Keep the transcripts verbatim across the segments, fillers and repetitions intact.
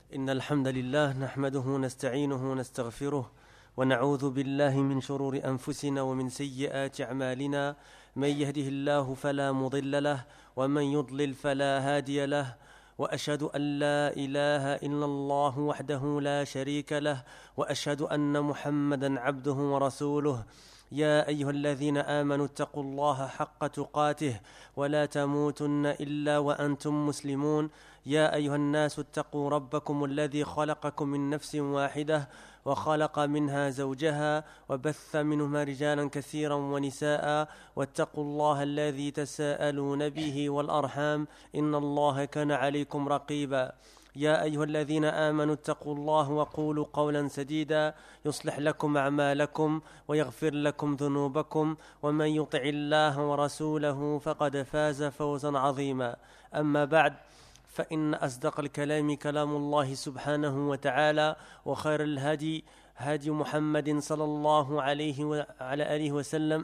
إن الحمد لله نحمده ونستعينه ونستغفره ونعوذ بالله من شرور أنفسنا ومن سيئات أعمالنا من يهده الله فلا مضل له ومن يضلل فلا هادي له وأشهد أن لا إله إلا الله وحده لا شريك له وأشهد أن محمدا عبده ورسوله يا أيها الذين آمنوا اتقوا الله حق تقاته ولا تموتن إلا وأنتم مسلمون يا أيها الناس اتقوا ربكم الذي خلقكم من نفس واحدة وخلق منها زوجها وبث منهما رجالا كثيرا ونساء واتقوا الله الذي تساءلون به والأرحام إن الله كان عليكم رقيبا يا أيها الذين آمنوا اتقوا الله وقولوا قولا سديدا يصلح لكم أعمالكم ويغفر لكم ذنوبكم ومن يطع الله ورسوله فقد فاز فوزا عظيما أما بعد فإن أصدق الكلام كلام الله سبحانه وتعالى وخير الهدي هدي محمد صلى الله عليه وعلى آله وسلم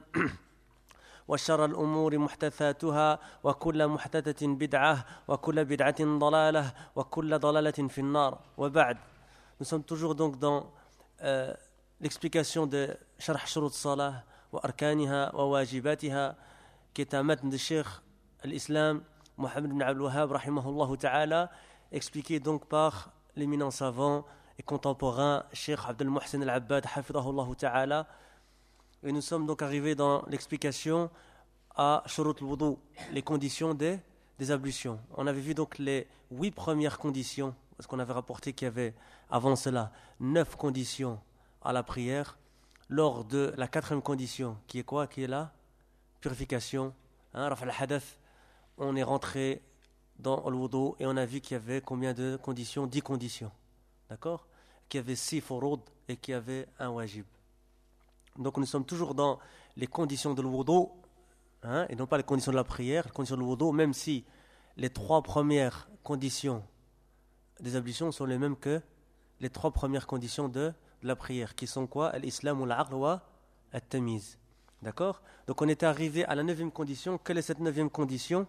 وشر الأمور محدثاتها وكل محدثة بدعة وكل بدعة ضلالة وكل ضلالة في النار وبعد. Nous sommes toujours donc dans euh, l'explication de Sharh Shurut Salah wa Arkaniha wa Wajibatiha qui est un matn de Cheikh al-Islam Mohammed ibn Abdul Wahhab rahimahullah ta'ala, expliqué donc par l'éminent savant et contemporain Cheikh Abdel Mohsen al-Abbad hafidahullah ta'ala. Et nous sommes donc arrivés dans l'explication à Shurut al-Wudu, les conditions des, des ablutions. On avait vu donc les huit premières conditions, parce qu'on avait rapporté qu'il y avait avant cela neuf conditions à la prière. Lors de la quatrième condition, qui est quoi? Qui est la purification, hein, Raf al-Hadath, on est rentré dans le wudu et on a vu qu'il y avait combien de conditions? Dix conditions, d'accord? Qu'il y avait six furud et qu'il y avait un wajib. Donc nous sommes toujours dans les conditions de l'wudu, hein, et non pas les conditions de la prière, les conditions de l'wudu, même si les trois premières conditions des ablutions sont les mêmes que les trois premières conditions de, de la prière, qui sont quoi? L'islam ou l'aql wa at-tamiz. D'accord? Donc on était arrivé à la neuvième condition. Quelle est cette neuvième condition?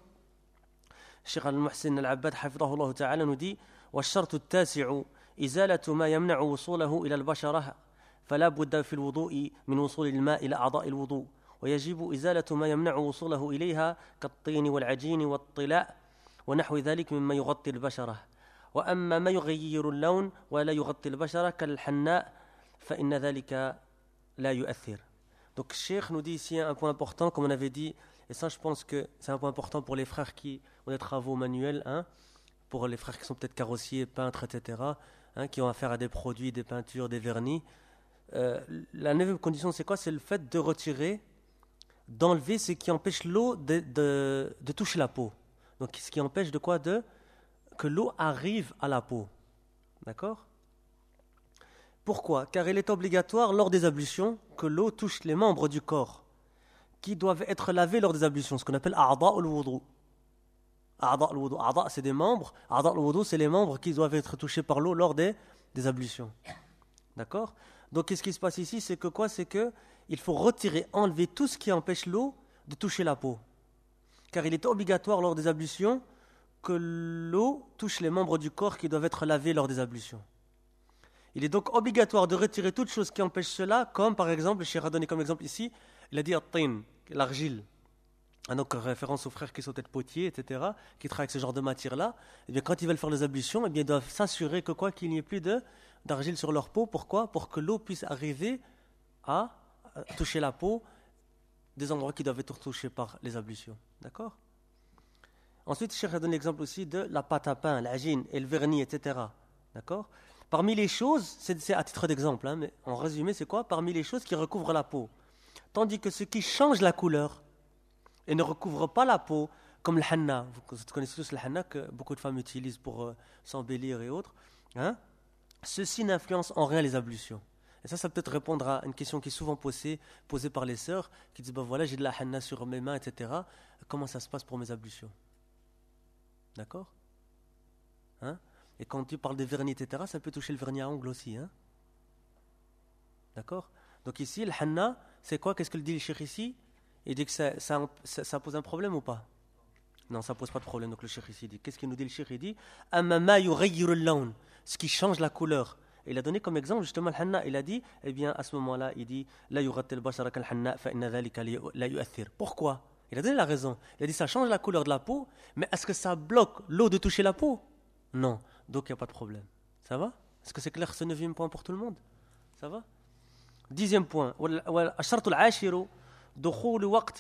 Cheikh al-Muhsin al-Abbad hafidahullah ta'ala nous dit وَالشَّرْطُ التَّاسِعُ إِزَالَةُ مَا يَمْنَعُ وُصُولَهُ إِلَى الْبَشَرَةِ فلا بد في الوضوء من وصول الماء إلى أعضاء الوضوء ويجب إزالة ما يمنع وصوله إليها كالطين والعجين والطلاء ونحو ذلك مما يغطي البشرة وأما ما يغير اللون ولا يغطي البشرة كالحناء فإن ذلك لا يؤثر. Donc Cheikh nous dit ici un point important, comme on avait dit, et ça je pense que c'est un point important pour les frères qui ont des travaux manuels, hein, pour les frères qui sont peut-être carrossiers, peintres, et cetera, hein, qui ont affaire à des produits, des peintures, des vernis. Euh, la neuvième condition, c'est quoi? C'est le fait de retirer, d'enlever ce qui empêche l'eau de, de, de toucher la peau. Donc, ce qui empêche de quoi? De, que l'eau arrive à la peau. D'accord? Pourquoi? Car il est obligatoire lors des ablutions que l'eau touche les membres du corps qui doivent être lavés lors des ablutions, ce qu'on appelle a'da al-wudu. A'da al-wudu. A'da, c'est des membres. A'da al-wudu, c'est les membres qui doivent être touchés par l'eau lors des, des ablutions. D'accord? Donc, qu'est-ce qui se passe ici? C'est que quoi? C'est que il faut retirer, enlever tout ce qui empêche l'eau de toucher la peau. Car il est obligatoire lors des ablutions que l'eau touche les membres du corps qui doivent être lavés lors des ablutions. Il est donc obligatoire de retirer toute chose qui empêche cela, comme par exemple, le Cheikh a donné comme exemple ici, il a dit at-tin, l'argile. Ah, donc, référence aux frères qui sont peut-être potiers, et cetera, qui travaillent avec ce genre de matière-là. Et bien, quand ils veulent faire les ablutions, eh bien, ils doivent s'assurer que quoi, qu'il n'y ait plus de d'argile sur leur peau. Pourquoi? Pour que l'eau puisse arriver à toucher la peau des endroits qui doivent être touchés par les ablutions. D'accord? Ensuite, Cheikh a donné l'exemple aussi de la pâte à pain, l'ajine et le vernis, et cetera. D'accord? Parmi les choses, c'est, c'est à titre d'exemple, hein, mais en résumé, c'est quoi? Parmi les choses qui recouvrent la peau. Tandis que ce qui change la couleur et ne recouvre pas la peau, comme le hanna, vous connaissez tous le hanna que beaucoup de femmes utilisent pour euh, s'embellir et autres, hein? Ceci n'influence en rien les ablutions. Et ça, ça peut être répondre à une question qui est souvent posée, posée par les sœurs, qui disent, ben voilà, j'ai de la hanna sur mes mains, et cetera. Comment ça se passe pour mes ablutions? D'accord? Hein? Et quand tu parles de vernis, et cetera, ça peut toucher le vernis à ongles aussi. Hein? D'accord? Donc ici, le hanna, c'est quoi? Qu'est-ce que le dit le cheikh ici? Il dit que ça, ça, ça, ça pose un problème ou pas? Non, ça ne pose pas de problème. Donc le cheikh ici dit, qu'est-ce qu'il nous dit le cheikh? Il dit, amma ma yughayyiru al-lawn, ce qui change la couleur. Et il a donné comme exemple justement le hanna. Il a dit, eh bien à ce moment-là, il dit la yughatti al-bashara kal-hanna fa inna dhalika la yu'athir. Pourquoi? Il a donné la raison. Il a dit ça change la couleur de la peau, mais est-ce que ça bloque l'eau de toucher la peau? Non. Donc il n'y a pas de problème. Ça va? Est-ce que c'est clair ce neuvième point pour tout le monde? Ça va? Dixième point. والشرط العاشر دخول وقت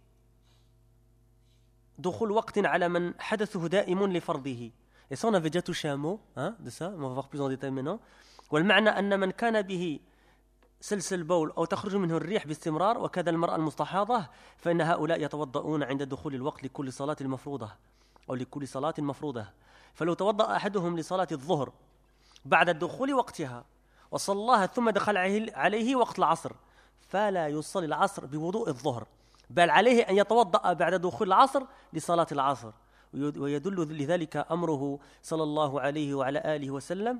دخول وقت على من حدثه دائم لفرضه. Et ça on avait déjà touché un mot hein, de ça, on va voir plus en détail maintenant. والمعنى أن من كان به سلسل بول أو تخرج منه الريح باستمرار وكذا المرأة المستحاضة فإن هؤلاء يتوضؤون عند دخول الوقت لكل صلاة مفروضة أو لكل صلاة مفروضة. فلو توضأ أحدهم لصلاة الظهر بعد الدخول وقتها وصلاها ثم دخل عليه وقت العصر فلا يصلي العصر بوضوء الظهر بل عليه أن يتوضأ بعد دخول العصر لصلاة العصر. ويدل لذلك أمره صلى الله عليه وعلى آله وسلم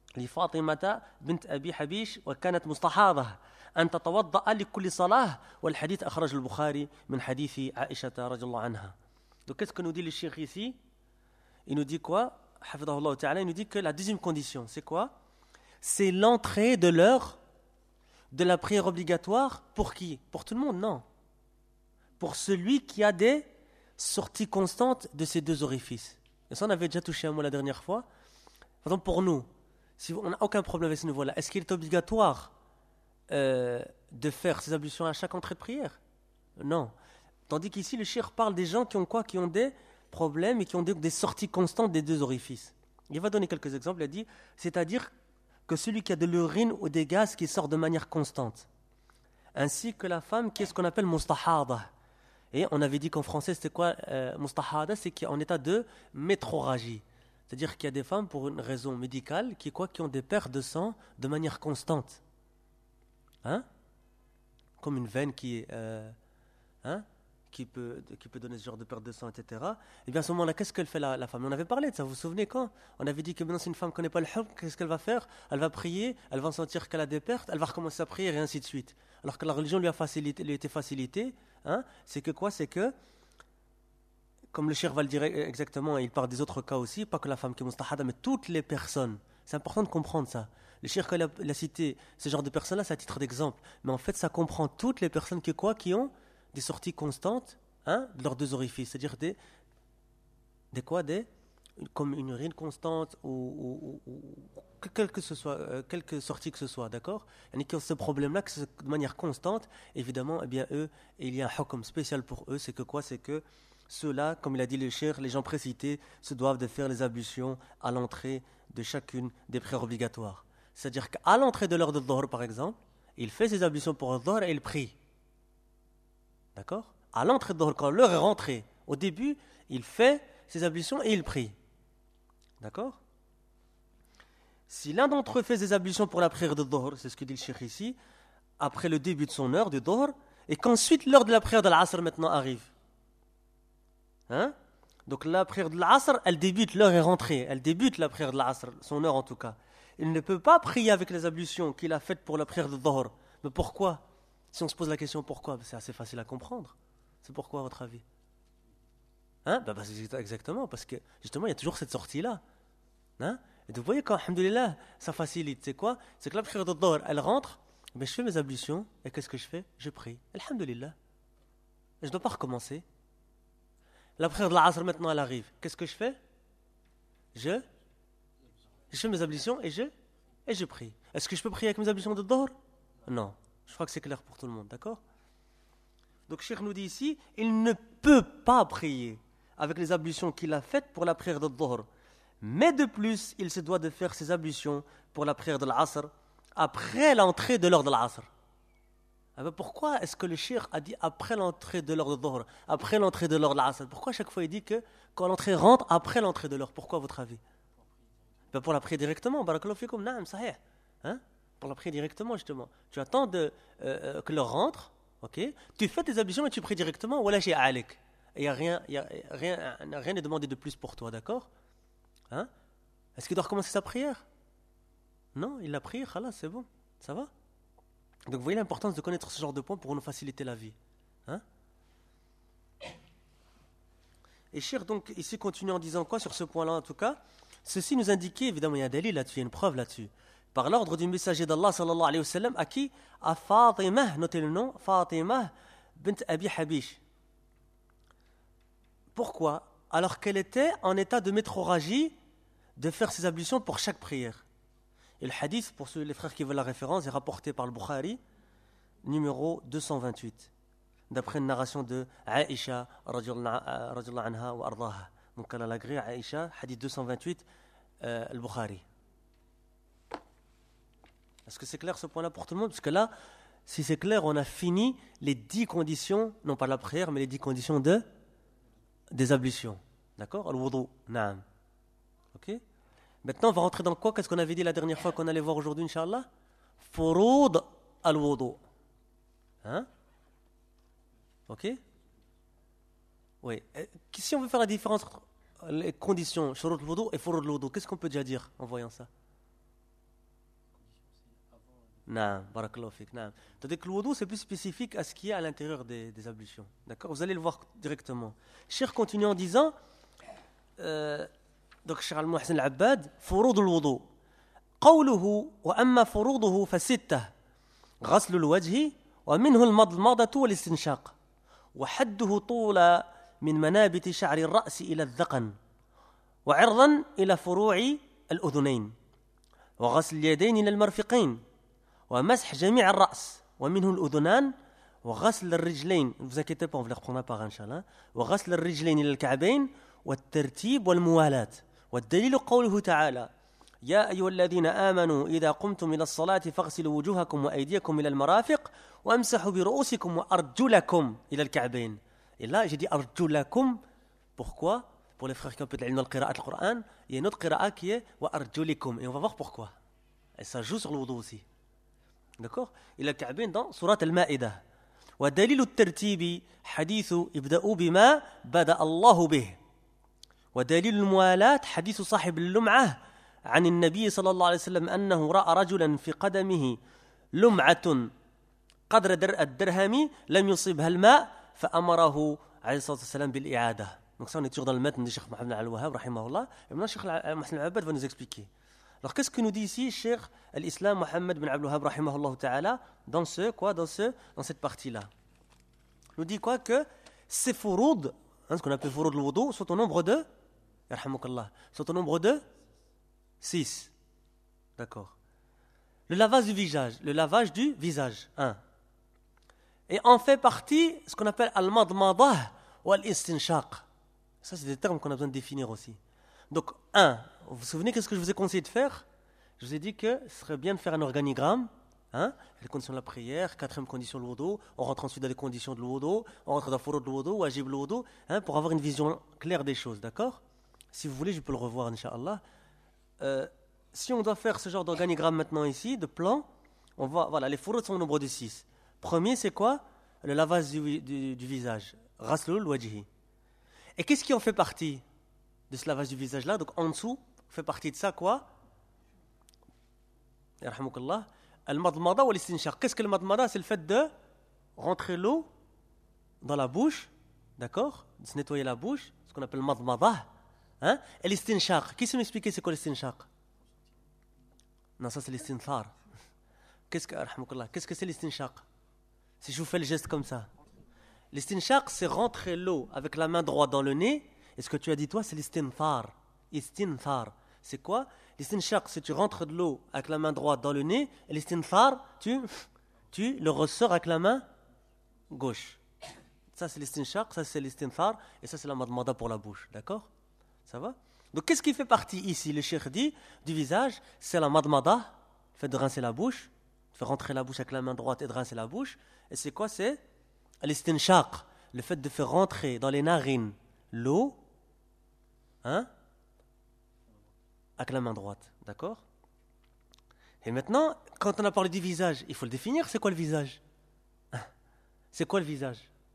لفاطمة بنت أبي حبيش وكانت مستحاضة أن تتوضأ لكل صلاة والحديث أخرج البخاري من حديث عائشة رضي الله عنها. Donc qu'est-ce que nous dit le cheikh ici? Il nous dit quoi? Hafidahullah ta'ala, il nous dit que la deuxième condition, c'est quoi? C'est l'entrée de l'heure de la prière obligatoire pour qui? Pour tout le monde? Non. Pour celui qui a des sorties constantes de ces deux orifices. Et ça, on avait déjà touché un mot la dernière fois. Par exemple, pour nous, si on n'a aucun problème avec ce niveau-là, est-ce qu'il est obligatoire euh, de faire ces ablutions à chaque entrée de prière? Non. Tandis qu'ici, le cheikh parle des gens qui ont quoi? Qui ont des problèmes et qui ont des, des sorties constantes des deux orifices. Il va donner quelques exemples. Il a dit, c'est-à-dire que celui qui a de l'urine ou des gaz qui sortent de manière constante, ainsi que la femme qui est ce qu'on appelle mustahada. Et on avait dit qu'en français, c'était quoi euh, mustahada? C'est qui est en état de métroragie. C'est-à-dire qu'il y a des femmes, pour une raison médicale, qui, quoi, qui ont des pertes de sang de manière constante. Hein? Comme une veine qui est... Euh, hein? Qui peut, qui peut donner ce genre de perte de sang, et cetera. Et bien à ce moment-là, qu'est-ce qu'elle fait la, la femme? On avait parlé de ça, vous vous souvenez quand? On avait dit que maintenant, si une femme ne connaît pas le hukm, qu'est-ce qu'elle va faire? Elle va prier, elle va sentir qu'elle a des pertes, elle va recommencer à prier et ainsi de suite. Alors que la religion lui a, facilité, lui a été facilitée, hein? C'est que quoi? C'est que, comme le cheikh va le dire exactement, et il parle des autres cas aussi, pas que la femme qui est mustahada, mais toutes les personnes. C'est important de comprendre ça. Le cheikh, quand il a, il a cité ce genre de personnes-là, c'est à titre d'exemple. Mais en fait, ça comprend toutes les personnes qui, quoi, qui ont des sorties constantes hein, de leurs deux orifices, c'est-à-dire des, des quoi, des, comme une urine constante ou, ou, ou quelle que ce soit, euh, quelque sortie que ce soit, d'accord? Il y a ce problème-là, que de manière constante, évidemment, eh bien eux, il y a un hukm spécial pour eux, c'est que quoi? C'est que ceux-là, comme il a dit le cheikh, les gens précités, se doivent de faire les ablutions à l'entrée de chacune des prières obligatoires. C'est-à-dire qu'à l'entrée de l'heure de dhuhr, par exemple, il fait ses ablutions pour le dhuhr et il prie. D'accord? À l'entrée de dhuhr, quand l'heure est rentrée, au début, il fait ses ablutions et il prie. D'accord? Si l'un d'entre eux fait ses ablutions pour la prière de dhuhr, c'est ce que dit le cheikh ici, après le début de son heure de dhuhr, et qu'ensuite l'heure de la prière de l'asr maintenant arrive. Hein? Donc la prière de l'asr, elle débute, l'heure est rentrée, elle débute la prière de l'asr, son heure en tout cas. Il ne peut pas prier avec les ablutions qu'il a faites pour la prière de dhuhr. Mais pourquoi? Si on se pose la question pourquoi, c'est assez facile à comprendre. C'est pourquoi à votre avis? Hein? Ben, ben, exactement, parce que justement il y a toujours cette sortie-là. Hein? Et vous voyez quand, alhamdoulilah, ça facilite. C'est quoi? C'est que la prière de dhuhr, elle rentre, ben, je fais mes ablutions, et qu'est-ce que je fais? Je prie. Alhamdoulilah. Je ne dois pas recommencer. La prière de l'asr maintenant elle arrive. Qu'est-ce que je fais? Je Je fais mes ablutions et je et je prie. Est-ce que je peux prier avec mes ablutions de dhuhr? Non. Je crois que c'est clair pour tout le monde, d'accord? Donc Cheikh nous dit ici, il ne peut pas prier avec les ablutions qu'il a faites pour la prière de dhuhr. Mais de plus, il se doit de faire ses ablutions pour la prière de l'asr après l'entrée de l'heure de l'asr. Alors pourquoi est-ce que le cheikh a dit après l'entrée de l'heure de dhuhr, après l'entrée de l'heure de l'asr? Pourquoi à chaque fois il dit que quand l'entrée rentre après l'entrée de l'heure? Pourquoi à votre avis? Ben pour la prier directement, barakallahu fikum, naam, sahih. Hein? Pour la prier directement justement. Tu attends de, euh, que l'heure rentre, ok? Tu fais tes ablutions et tu pries directement, wala shay alik. Il n'y a rien, il y a rien, rien n'est demandé de plus pour toi, d'accord? Hein? Est-ce qu'il doit recommencer sa prière? Non, il l'a prié, khalas, c'est bon, ça va? Donc vous voyez l'importance de connaître ce genre de points pour nous faciliter la vie. Hein? Et Cheikh donc ici continue en disant quoi sur ce point-là en tout cas? Ceci nous indiquait, évidemment, il y a un dalil là-dessus, il y a une preuve là-dessus. Par l'ordre du messager d'Allah, sallallahu alayhi wa sallam, à qui? À Fatima, notez le nom, Fatima bint Abi Habish. Pourquoi? Alors qu'elle était en état de métrorragie, de faire ses ablutions pour chaque prière. Et le hadith, pour ceux, les frères qui veulent la référence, est rapporté par le Bukhari, numéro deux cent vingt-huit, d'après une narration de Aïcha, radiyallahu anha wa ardaha. Donc elle a l'agréé Aïcha, hadith deux cent vingt-huit, euh, le Bukhari. Est-ce que c'est clair ce point-là pour tout le monde? Parce que là, si c'est clair, on a fini les dix conditions, non pas la prière, mais les dix conditions de, des ablutions. D'accord? Al-wudu, naam. Ok? Maintenant, on va rentrer dans quoi? Qu'est-ce qu'on avait dit la dernière fois qu'on allait voir aujourd'hui, Inch'Allah? Furoud al-wudu. Hein? Ok? Oui. Si on veut faire la différence entre les conditions, shurut al-wudu et furoud al-wudu, qu'est-ce qu'on peut déjà dire en voyant ça? Non, barakallahu fik, non. Tandis que le wudu, c'est plus spécifique à ce qu'il y a à l'intérieur des, des ablutions. D'accord? Vous allez le voir directement. Cheikh continue en disant, euh, donc Cheikh Al-Muhsin Al-Abbad, furoud al-wudu. قوله وأما فروضه فستة غسل الوجه ومنه المضمضة والاستنشاق وحده طول من منابت شعر الرأس إلى الذقن وعرضا إلى فروع الأذنين وغسل اليدين إلى المرفقين ومسح جميع الرأس ومنه الأذنان وغسل الرجلين ne vous inquiétez pas on va les reprendre par inchallah وغسل الرجلين إلى الكعبين والترتيب والموالاة والدليل قوله تعالى يا أيها الذين آمنوا إذا قمتم إلى الصلاة فاغسلوا وجوهكم وأيديكم إلى المرافق وامسحوا برؤوسكم وأرجلكم إلى الكعبين. Et là, j'ai dit أرجلكم. Pourquoi? Pour les frères qui ont peut-être l'ilm al-qira'at al-Qur'an, il y a une autre qira'a qui est وأرجلكم. Et on va voir pourquoi. Et ça joue sur le wudu aussi. D'accord? إلى الكعبين dans سورة المائدة. ودليل الترتيب حديث ابدأوا بما بدأ الله به. ودليل الموالاة حديث صاحب اللمعة عن النبي صلى الله عليه وسلم أنه رأى رجلا في قدمه لمعة قدر در الدرهم لم يصبها الماء فأمره عليه الصلاة والسلام بالإعادة. Donc ça on est toujours dans le matin du Cheikh Mohamed Al-Wahhab rahimahullah. Et maintenant Cheikh Mohsen Al-Abbad va nous expliquer. Alors qu'est-ce que nous dit ici Cheikh Al-Islam Mohamed bin Abdul Wahhab rahimahullah ta'ala dans ce quoi dans ce dans cette partie-là. Il nous dit quoi que ces furoud, hein, ce qu'on appelle furoud al-wudu, sont au nombre de yarhamukallah, sont au nombre de six. D'accord. Le lavage du visage. Le lavage du visage. un. Et en fait partie ce qu'on appelle al-madmadah ou al-istinshaq. Ça, c'est des termes qu'on a besoin de définir aussi. Donc, un. Vous vous souvenez qu'est-ce que je vous ai conseillé de faire? Je vous ai dit que ce serait bien de faire un organigramme. Hein? Les conditions de la prière, quatrième condition de l'wudu. On rentre ensuite dans les conditions de l'wudu. On rentre dans furud de l'wudu, wajib l'wudu, hein, pour avoir une vision claire des choses. D'accord? Si vous voulez, je peux le revoir, Inch'Allah. Euh, si on doit faire ce genre d'organigramme maintenant ici, de plan, on va, voilà, les furud sont au nombre de six. Premier, c'est quoi? Le lavage du, du, du visage. Ghaslul wajhi. Et qu'est-ce qui en fait partie de ce lavage du visage-là? Donc en dessous, fait partie de ça quoi? Yarhamukallah. Al-madmada ou al-istinshaq. Qu'est-ce que le madmada? C'est le fait de rentrer l'eau dans la bouche, d'accord? De se nettoyer la bouche, ce qu'on appelle madmada. Hein? Et l'istinshaq. Qui sait m'expliquer c'est quoi l'istinshaq? Non, ça c'est l'istinthar. Qu'est-ce que, qu'est-ce que c'est l'istinshaq? Si je vous fais le geste comme ça. L'istinshaq, c'est rentrer l'eau avec la main droite dans le nez. Et ce que tu as dit toi, c'est l'istinthar. Istinthar. C'est quoi? L'istinshaq, c'est tu rentres de l'eau avec la main droite dans le nez. Et l'istinthar, tu, tu le ressors avec la main gauche. Ça c'est l'istinshaq, ça c'est l'istinthar. Et ça c'est la madmada pour la bouche. D'accord? Ça va? Donc qu'est-ce qui fait partie ici? Le cheikh dit du visage, c'est la madmada, le fait de rincer la bouche, de faire rentrer la bouche avec la main droite et de rincer la bouche. Et c'est quoi? C'est l'istinshaq, le fait de faire rentrer dans les narines l'eau, hein, avec la main droite. D'accord? Et maintenant, quand on a parlé du visage, il faut le définir. C'est quoi le visage? C'est quoi le visage?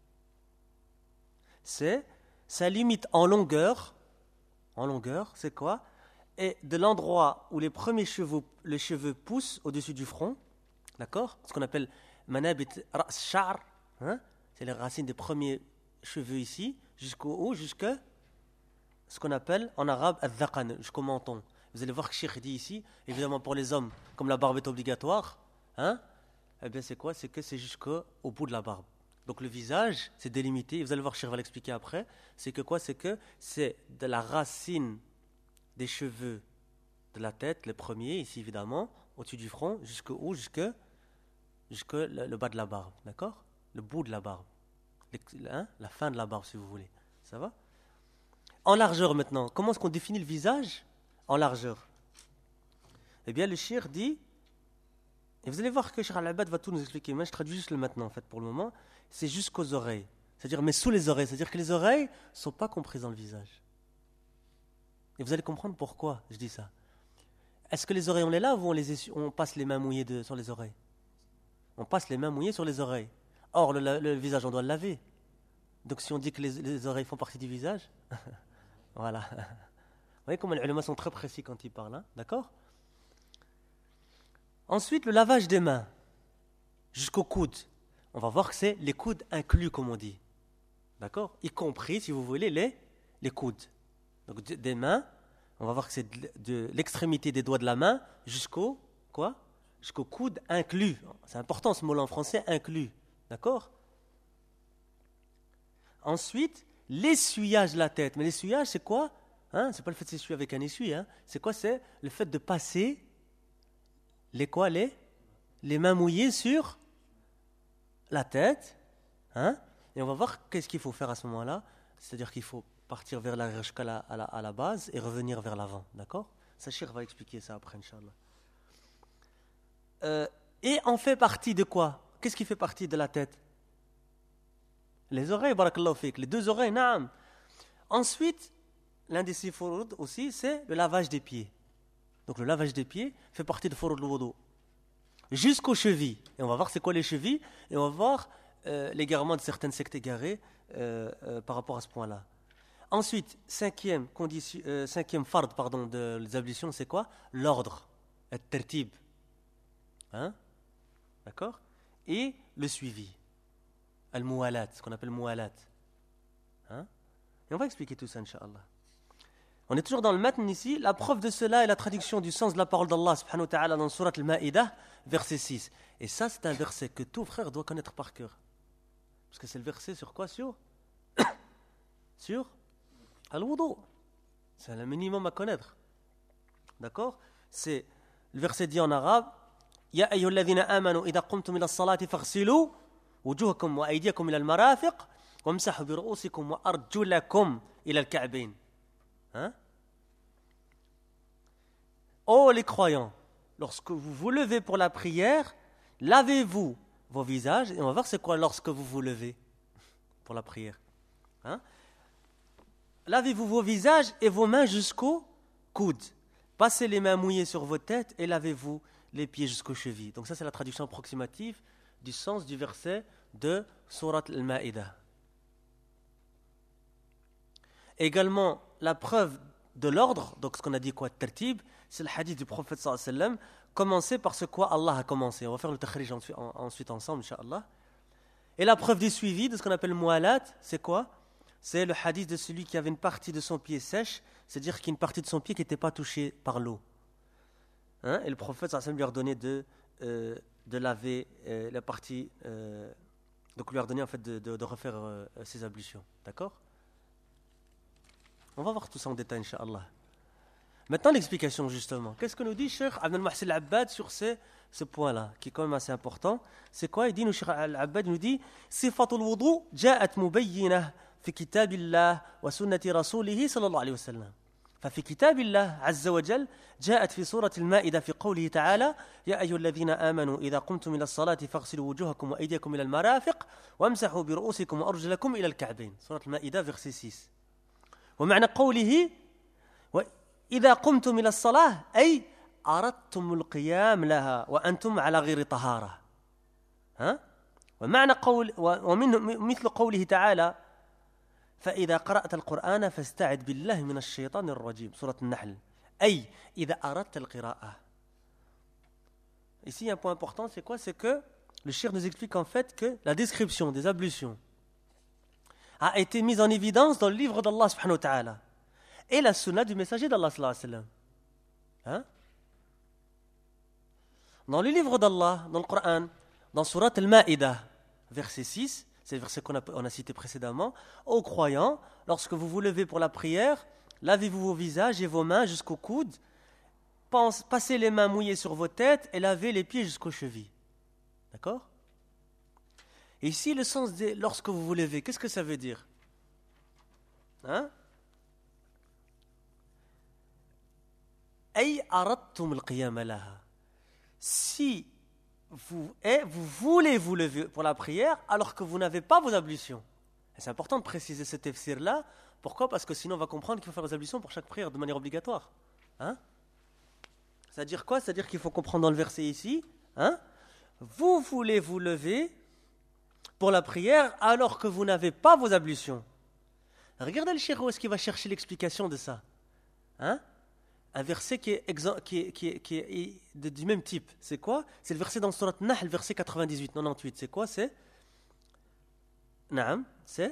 C'est sa limite en longueur. En longueur, c'est quoi? Et de l'endroit où les premiers cheveux, les cheveux poussent au-dessus du front, d'accord? Ce qu'on appelle manabit ra's sha'r, hein? C'est les racines des premiers cheveux ici, jusqu'au haut, jusque ce qu'on appelle en arabe al-dhaqan, jusqu'au menton. Vous allez voir que Cheikh dit ici, évidemment pour les hommes, comme la barbe est obligatoire, hein, eh bien c'est quoi? C'est que c'est jusqu'au bout de la barbe. Donc le visage, c'est délimité, vous allez voir, Cheikh va l'expliquer après, c'est que quoi? C'est que c'est de la racine des cheveux de la tête, les premiers, ici évidemment, au-dessus du front, jusqu'au haut, jusque, jusque le, le bas de la barbe, d'accord? Le bout de la barbe, hein? La fin de la barbe si vous voulez, ça va? En largeur maintenant, comment est-ce qu'on définit le visage en largeur? Eh bien le Cheikh dit, et vous allez voir que Cheikh Al-Abad va tout nous expliquer, moi je traduis juste le maintenant en fait pour le moment, c'est jusqu'aux oreilles, c'est-à-dire mais sous les oreilles, c'est-à-dire que les oreilles ne sont pas comprises dans le visage. Et vous allez comprendre pourquoi je dis ça. Est-ce que les oreilles on les lave ou on, les essuie, on passe les mains mouillées de, sur les oreilles? On passe les mains mouillées sur les oreilles. Or le, le, le visage on doit le laver. Donc si on dit que les, les oreilles font partie du visage, voilà. Vous voyez comment les ulama sont très précis quand ils parlent, hein? D'accord? Ensuite, le lavage des mains jusqu'aux coudes. On va voir que c'est les coudes inclus, comme on dit. D'accord? Y compris, si vous voulez, les, les coudes. Donc des mains, on va voir que c'est de, de l'extrémité des doigts de la main jusqu'au quoi? Jusqu'au coude inclus. C'est important ce mot-là en français, inclus. D'accord? Ensuite, l'essuyage de la tête. Mais l'essuyage, c'est quoi? Hein? C'est pas le fait de s'essuyer avec un essuie. Hein? C'est quoi? C'est le fait de passer les quoi? Les, les mains mouillées sur la tête. Hein? Et on va voir qu'est-ce qu'il faut faire à ce moment-là. C'est-à-dire qu'il faut partir vers l'arrière jusqu'à la, à la, à la base et revenir vers l'avant. D'accord? Sachir va expliquer ça après, Inch'Allah. Euh, et on fait partie de quoi? Qu'est-ce qui fait partie de la tête? Les oreilles, barakallahu fik. Les deux oreilles, naam. Ensuite, l'un des six furud aussi, c'est le lavage des pieds. Donc le lavage des pieds fait partie de furud al-wudu. Jusqu'aux chevilles. Et on va voir c'est quoi les chevilles. Et on va voir euh, l'égarement de certaines sectes égarées euh, euh, par rapport à ce point-là. Ensuite, cinquième, condition, euh, cinquième fard pardon, de les ablutions, c'est quoi? L'ordre. At-tartib. Hein? D'accord? Et le suivi. Al-muwalat, ce qu'on appelle muwalat. Hein? Et on va expliquer tout ça, Inch'Allah. On est toujours dans le matn ici. La preuve de cela est la traduction du sens de la parole d'Allah subhanahu wa ta'ala dans Surat Al-Ma'idah, verset six. Et ça, c'est un verset que tout frère doit connaître par cœur. Parce que c'est le verset sur quoi? Sur Sur Al-Wudu. C'est le minimum à connaître. D'accord? C'est le verset dit en arabe Ya ayyuhalladhina amanu idha qumtum ila as-salati faghsilu wujuhakum wa aydiyakum ila al-marafiq wamsahu bi ru'usikum wa arjulakum ila al-ka'bayn. Hein? Oh les croyants, lorsque vous vous levez pour la prière, lavez-vous vos visages. Et on va voir c'est quoi lorsque vous vous levez pour la prière. Hein? Lavez-vous vos visages et vos mains jusqu'aux coudes. Passez les mains mouillées sur vos têtes et lavez-vous les pieds jusqu'aux chevilles. Donc ça c'est la traduction approximative du sens du verset de Surat Al-Ma'idah. Également, la preuve de l'ordre, donc ce qu'on a dit quoi, tartib, c'est le hadith du prophète sallallahu alayhi wa sallam, commencer par ce quoi Allah a commencé. On va faire le takhrij ensuite ensemble, Inch'Allah. Et la preuve du suivi, de ce qu'on appelle le mu'alat, c'est quoi? C'est le hadith de celui qui avait une partie de son pied sèche, c'est-à-dire qu'il y a une partie de son pied qui n'était pas touchée par l'eau. Hein? Et le prophète sallallahu alayhi wa sallam lui a ordonné de, euh, de laver euh, la partie, euh, donc lui a ordonné en fait de, de, de refaire euh, ses ablutions. D'accord? On va voir tout ça en détail, Inch'Allah. Maintenant, l'explication, justement. Qu'est-ce que nous dit Cheikh Abdel Mohsen Al-Abbad sur ces, ce point-là, qui est quand même assez important? C'est quoi? Il dit, nous, Cheikh Al-Abbad nous dit Sifatul wudu ja'at mubayyinah fi kitabillah wa sunnati rasulih sallallahu alayhi wa sallam. ففي كتاب الله عز وجل جاءت في سورة المائدة في قوله تعالى يا أيها الذين آمنوا إذا قمتم إلى الصلاة فاغسلوا وجوهكم وأيديكم إلى المرافق وامسحوا برؤوسكم وأرجلكم إلى الكعبين. سورة المائدة verset six. ومعنى قوله وإذا قمتم إلى الصلاة أي أردتم القيام لها وأنتم على غير طهارة. ها؟ ومعنى قول ومن مثل قوله تعالى فإذا قرأت القرآن فاستعذ بالله من الشيطان الرجيم. سورة النحل. أي إذا أردت القراءة. Ici, un point important, c'est quoi? C'est que le cheikh nous explique en fait que la description des ablutions a été mise en évidence dans le livre d'Allah subhanahu wa ta'ala. et la sunna du messager d'Allah sallallahu alayhi wa sallam. Hein? Dans le livre d'Allah, dans le Coran, dans Surat Al-Ma'idah, verset six, c'est le verset qu'on a, on a cité précédemment, ô croyants, lorsque vous vous levez pour la prière, lavez-vous vos visages et vos mains jusqu'aux coudes, pense, passez les mains mouillées sur vos têtes et lavez les pieds jusqu'aux chevilles. D'accord? Et ici, le sens de lorsque vous vous levez, qu'est-ce que ça veut dire? Hein? Ay aradtum al-qiyam laha. Si vous, eh, vous voulez vous lever pour la prière alors que vous n'avez pas vos ablutions. Et c'est important de préciser ce tafsir-là. Pourquoi? Parce que sinon on va comprendre qu'il faut faire les ablutions pour chaque prière de manière obligatoire. Hein? C'est-à-dire quoi? C'est-à-dire qu'il faut comprendre dans le verset ici, hein? Vous voulez vous lever pour la prière alors que vous n'avez pas vos ablutions. Regardez le cheikh où est-ce qu'il va chercher l'explication de ça. Hein? Un verset qui est, exa- qui est, qui est, qui est de, du même type. C'est quoi? C'est le verset dans Surat Nahl, verset quatre-vingt-dix-huit quatre-vingt-dix-huit. C'est quoi? C'est Naam, c'est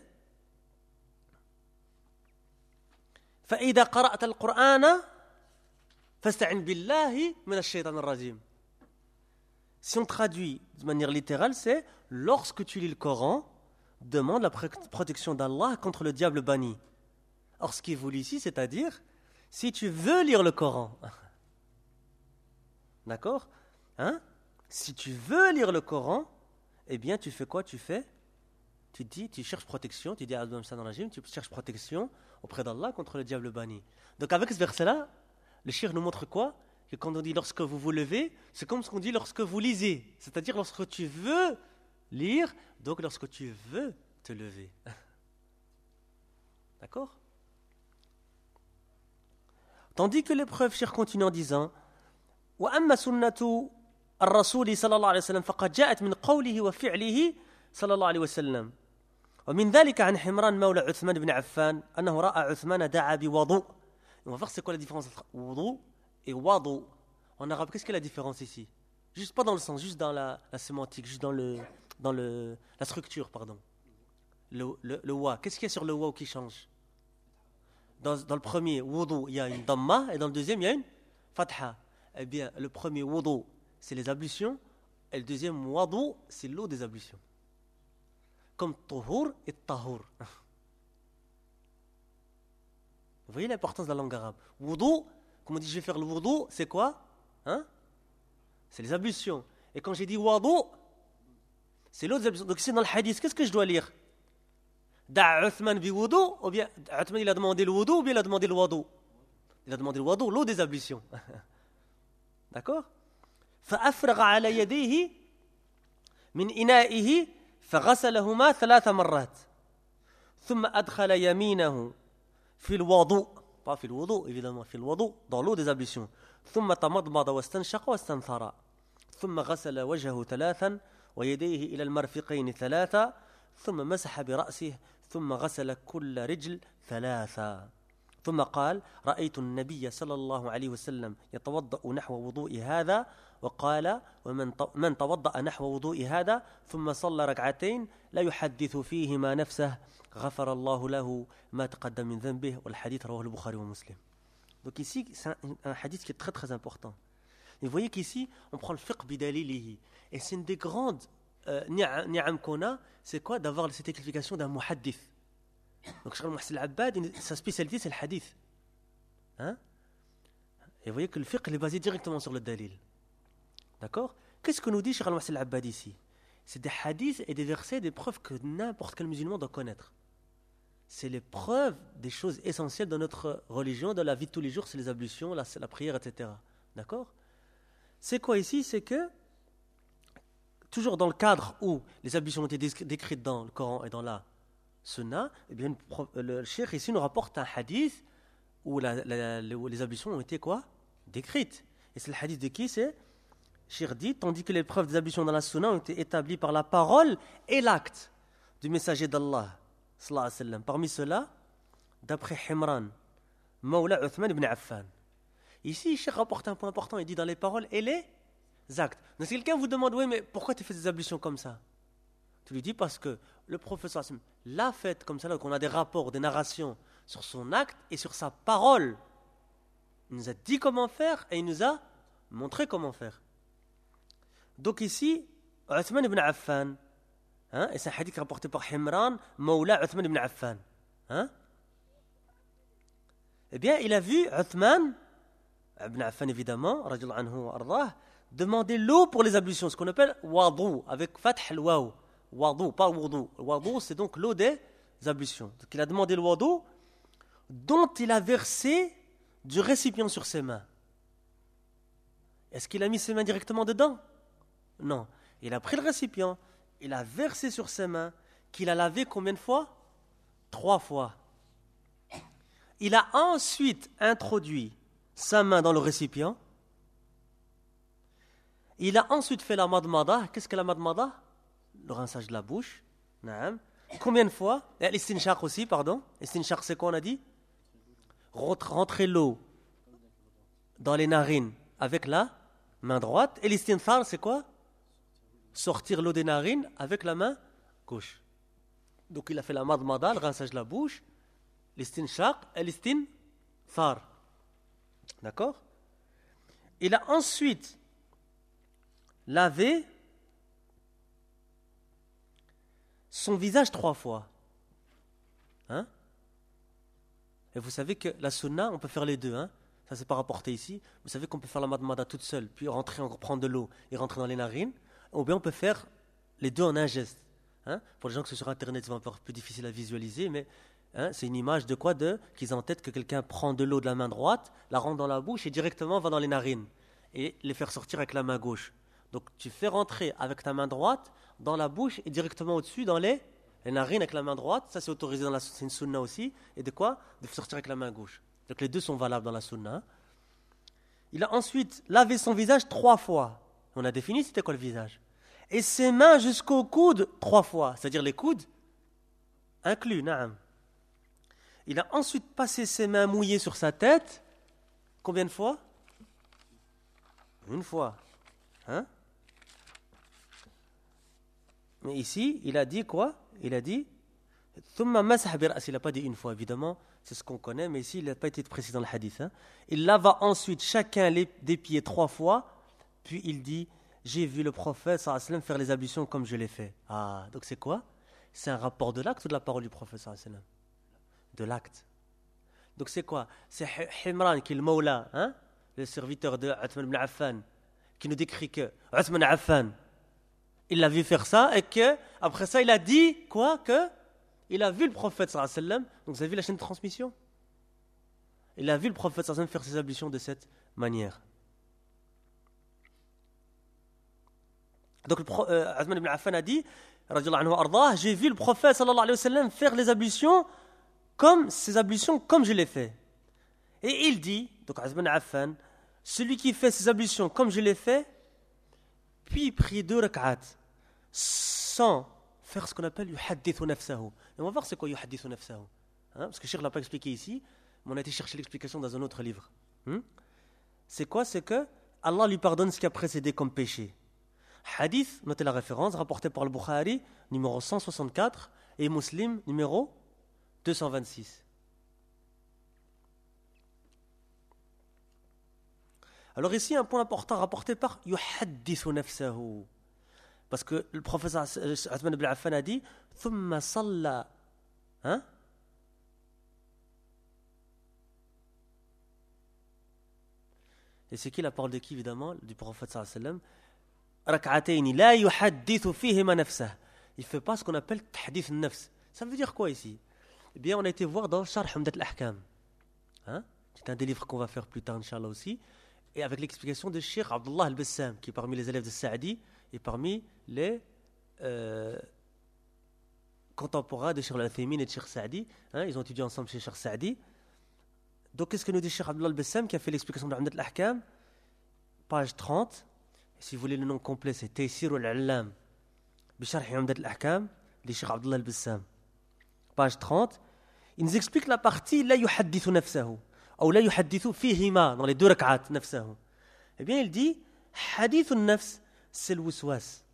فإذا قرأت القرآن فاستعن بالله من الشيطان الرجيم. Si on traduit de manière littérale, c'est lorsque tu lis le Coran, demande la protection d'Allah contre le diable banni. Or, ce qui est voulu ici, c'est-à-dire, si tu veux lire le Coran, d'accord? Hein? Si tu veux lire le Coran, eh bien, tu fais quoi? Tu fais, tu dis, tu cherches protection, tu dis à tu cherches protection auprès d'Allah contre le diable banni. Donc, avec ce verset-là, le shir nous montre quoi? Que quand on dit lorsque vous vous levez, c'est comme ce qu'on dit lorsque vous lisez. C'est-à-dire lorsque tu veux lire, donc lorsque tu veux te lever. D'accord? Tandis que l'épreuve, shir continue en disant وَأَمَّا سُنَّةُ الرَّسُولِ صلى الله عليه وسلم فقد جاءت من قوله وفعله صلى الله عليه وسلم ومن ذلك عن حمران مولى عثمان بن عفان أنه رأى عثمان دعا بوضوء. On va voir c'est quoi la différence entre wudu et wadu. En arabe, qu'est-ce que la différence ici? Juste pas dans le sens, juste dans la, la sémantique, juste dans, le, dans le, la structure, pardon. Le, le, le wa, qu'est-ce qu'il y a sur le wa qui change? Dans, dans le premier wudu, il y a une damma, et dans le deuxième, il y a une fatha. Eh bien, le premier wudu, c'est les ablutions, et le deuxième wadu, c'est l'eau des ablutions. Comme tuhur et tahur. Vous voyez l'importance de la langue arabe. Wudu, comme on dit je vais faire le wudu, c'est quoi? Hein? C'est les ablutions. Et quand j'ai dit wadu, c'est l'eau des ablutions. Donc ici dans le hadith, qu'est-ce que je dois lire? Da' Uthman bi wudu, ou bien Uthman il a demandé le wudu, ou bien il a demandé le wadu? Il a demandé le wadu, l'eau des ablutions. D'accord? فأفرغ على يديه من إنائه فغسلهما ثلاث مرات ثم أدخل يمينه في الوضوء pas في الوضوء évidemment في الوضوء dans l'eau des ablutions ثم تمضمض واستنشق واستنثر ثم غسل وجهه ثلاثا ويديه إلى المرفقين ثلاثا ثم مسح برأسه ثم غسل كل رجل ثلاثا ثم قال رأيت النبي صلى الله عليه وسلم يتوضأ نحو وضوء هذا وقال ومن من توضأ نحو وضوء هذا ثم صلى ركعتين لا يحدث فيهما نفسه غفر الله له ما تقدم من ذنبه والحديث رواه البخاري ومسلم. Donc ici c'est un, un hadith qui est très très important. Et vous voyez qu'ici on prend le fiqh bidalilihi et c'est une des grandes euh, ni'am qu'on a, c'est quoi? D'avoir cette qualification d'un muhaddith. Donc Cheikh Al-Muhsin Al-Abbad, sa spécialité c'est le hadith. Hein? Et vous voyez que le fiqh est basé directement sur le dalil. D'accord? Qu'est-ce que nous dit Cheikh Al-Muhsin Al-Abbad ici? C'est des hadiths et des versets, des preuves que n'importe quel musulman doit connaître. C'est les preuves des choses essentielles de notre religion, de la vie de tous les jours, c'est les ablutions, la, la prière, et cetera. D'accord? C'est quoi ici? C'est que, toujours dans le cadre où les ablutions ont été décrites dans le Coran et dans la Sunna, eh bien, le cheikh ici nous rapporte un hadith où, la, la, la, où les ablutions ont été quoi? Décrites. Et c'est le hadith de qui? C'est cheikh dit, tandis que les preuves des ablutions dans la Sunna ont été établies par la parole et l'acte du messager d'Allah. Parmi ceux-là, d'après Himran, Mawla Uthman ibn Affan. Ici, Cheikh rapporte un point important, il dit dans les paroles et les actes. Donc si quelqu'un vous demande, oui, mais pourquoi tu fais des ablutions comme ça? Tu lui dis parce que le prophète l'a fait comme ça, donc on a des rapports, des narrations sur son acte et sur sa parole. Il nous a dit comment faire et il nous a montré comment faire. Donc ici, Uthman ibn Affan, hein, et c'est un hadith rapporté par Himran, Mawla Uthman ibn Affan. Hein? Eh bien, il a vu Uthman ibn Affan, évidemment, radiallahu anhu wa ardah, demander l'eau pour les ablutions, ce qu'on appelle wadou, avec fath al-waw. Wadou, pas wudu. Wadou, c'est donc l'eau des ablutions. Donc il a demandé le wadou, dont il a versé du récipient sur ses mains. Est-ce qu'il a mis ses mains directement dedans? Non. Il a pris le récipient, il a versé sur ses mains, qu'il a lavé combien de fois? Trois fois. Il a ensuite introduit sa main dans le récipient. Il a ensuite fait la madmada. Qu'est-ce que la madmada? Le rinçage de la bouche. Naam. Combien de fois? Et l'istinshaq aussi, pardon. L'istinshaq, c'est quoi on a dit? Rentrer l'eau dans les narines avec la main droite. Et l'istinthar, c'est quoi? Sortir l'eau des narines avec la main gauche. Donc il a fait la madmada, le rinçage de la bouche, l'istinshaq et l'istinthar. D'accord? Il a ensuite lavé son visage trois fois. Hein? Et vous savez que la sunna, on peut faire les deux. Hein? Ça, c'est pas rapporté ici. Vous savez qu'on peut faire la madmada toute seule, puis rentrer, prendre de l'eau et rentrer dans les narines. Ou bien on peut faire les deux en un geste. Hein? Pour les gens qui sont sur Internet, c'est un peu plus difficile à visualiser, mais hein, c'est une image de quoi? De qu'ils ont en tête que quelqu'un prend de l'eau de la main droite, la rentre dans la bouche et directement va dans les narines. Et les faire sortir avec la main gauche. Donc tu fais rentrer avec ta main droite dans la bouche et directement au-dessus dans les, les narines avec la main droite. Ça c'est autorisé dans la c'est une sunna aussi. Et de quoi? De sortir avec la main gauche. Donc les deux sont valables dans la sunna. Hein. Il a ensuite lavé son visage trois fois. On a défini c'était quoi le visage. Et ses mains jusqu'au coude trois fois. C'est-à-dire les coudes inclus. Naam. Il a ensuite passé ses mains mouillées sur sa tête. Combien de fois? Une fois. Hein? Mais ici, il a dit quoi? Il a dit il n'a pas dit une fois, évidemment, c'est ce qu'on connaît, mais ici, il n'a pas été précis dans le hadith. Hein? Il lava ensuite chacun les, des pieds trois fois, puis il dit j'ai vu le prophète sallallahu alayhi wa sallam faire les ablutions comme je l'ai fait. Ah, donc c'est quoi? C'est un rapport de l'acte ou de la parole du prophète sallallahu alayhi wa sallam? De l'acte. Donc c'est quoi? C'est Himran qui est le Mawla, hein? Le serviteur de Uthman ibn Affan, qui nous décrit que Uthman ibn Affan, il l'a vu faire ça, et que après ça, il a dit quoi? Que il a vu le prophète sallallahu alayhi wa sallam. Donc vous avez vu la chaîne de transmission? Il a vu le prophète sallallahu alayhi wa sallam faire ses ablutions de cette manière. Donc le pro, euh, Uthman ibn Affan a dit radiyallahu anhu ardah, j'ai vu le prophète sallallahu alayhi wa sallam faire les ablutions comme ces ablutions comme je l'ai fait. Et il dit, donc Uthman ibn Affan, celui qui fait ses ablutions comme je l'ai fait, puis prie deux rak'at sans faire ce qu'on appelle yuhaddithu nafsahu. Et on va voir c'est quoi yuhaddithu nafsahu. Hein? Parce que Cheikh ne l'a pas expliqué ici, mais on a été chercher l'explication dans un autre livre. Hmm? C'est quoi? C'est que Allah lui pardonne ce qui a précédé comme péché. Hadith, notez la référence, rapporté par le Bukhari, numéro cent soixante-quatre, et Muslim, numéro deux cent vingt-six. Alors ici, un point important rapporté par yuhaddithu nafsahu. Parce que le professeur Uthman ibn Affan a dit thumma salla. Hein? Et c'est qui la parole de qui, évidemment? Du prophète sallallahu alayhi wa sallam. Rak'atayn la yuhaddithu fihima nafsah. Il ne fait pas ce qu'on appelle tahdith an-nafs. Ça veut dire quoi ici? Eh bien, on a été voir dans Sharh Umdat al-Ahkam. Hein? C'est un des livres qu'on va faire plus tard, Inch'Allah aussi. Et avec l'explication de Cheikh Abdullah al-Bassam, qui est parmi les élèves de Saadi et parmi les euh, contemporains de Cheikh al-Uthaymin et de Cheikh Saadi. Hein? Ils ont étudié ensemble chez Cheikh Saadi. Donc, qu'est-ce que nous dit Cheikh Abdullah al-Bassam, qui a fait l'explication de Umdat al-Ahkam? Page trente. Si vous voulez le nom complet, c'est Taysir al-Allam bi Sharh Umdat al-Ahkam de Cheikh Abdullah al-Bassam. Page trente. Il nous explique la partie la yuhaddithu nafsahu. Ou la yuhaddithu fihima, dans les deux rak'at nafsahu. Eh bien, il dit hadithu nafs, c'est le waswas.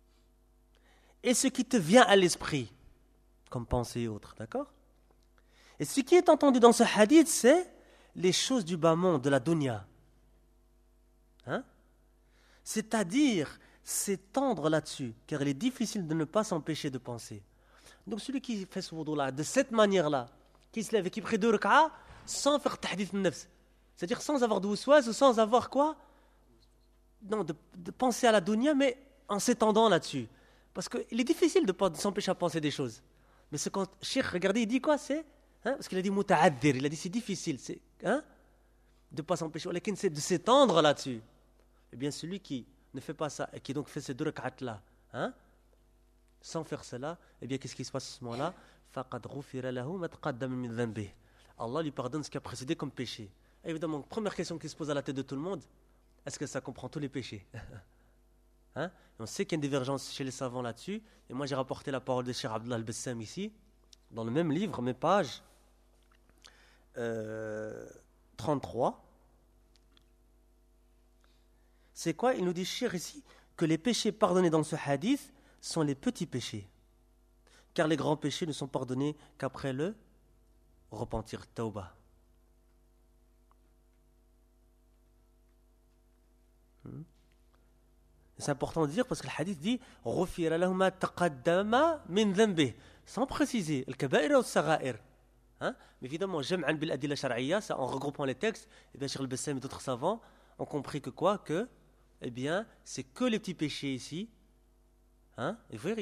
Et ce qui te vient à l'esprit, comme pensée et autres, d'accord? Et ce qui est entendu dans ce hadith, c'est les choses du bas monde, de la dunya. Hein? C'est-à-dire s'étendre là-dessus, car il est difficile de ne pas s'empêcher de penser. Donc celui qui fait ce wudu-là, de cette manière-là, qui se lève et qui prie deux rak'a, sans faire tahdith al-nafs, c'est-à-dire sans avoir de waswas ou sans avoir quoi? Non, de, de penser à la dunya, mais en s'étendant là-dessus. Parce qu'il est difficile de, pas, de s'empêcher à penser des choses. Mais ce quand Cheikh, regardez, il dit quoi? C'est, hein, parce qu'il a dit muta'addir, il a dit c'est difficile, c'est, hein, de ne pas s'empêcher, c'est de s'étendre là-dessus. Eh bien, celui qui ne fait pas ça, et qui donc fait ces deux rak'at-là, hein, sans faire cela, eh bien, qu'est-ce qui se passe à ce moment-là? فَقَدْ غُفِرَ لَهُ مَا تَقَدَّمَ مِنْ ذَنْبِهِ. Allah lui pardonne ce qui a précédé comme péché. Et évidemment, première question qui se pose à la tête de tout le monde, est-ce que ça comprend tous les péchés? Hein? On sait qu'il y a une divergence chez les savants là-dessus. Et moi, j'ai rapporté la parole de Cheikh Abdullah al-Bassam ici, dans le même livre, mes pages euh, trente-trois. C'est quoi? Il nous dit, Cheikh, ici, que les péchés pardonnés dans ce hadith sont les petits péchés. Car les grands péchés ne sont pardonnés qu'après le repentir, tawbah. Hmm. C'est important de dire parce que le hadith dit غُفِرَ لَهُ مَا تَقَدَّمَ مِنْ ذَنْبِهِ, sans préciser le kaba'ir ou le sagha'ir. Hein? Mais évidemment, jam'an bil adilla shar'iyya, ça en regroupant les textes, et bien Cheikh al-Bassam et d'autres savants ont compris que quoi? Que, eh bien, c'est que les petits péchés ici. Hein? Et vous voyez,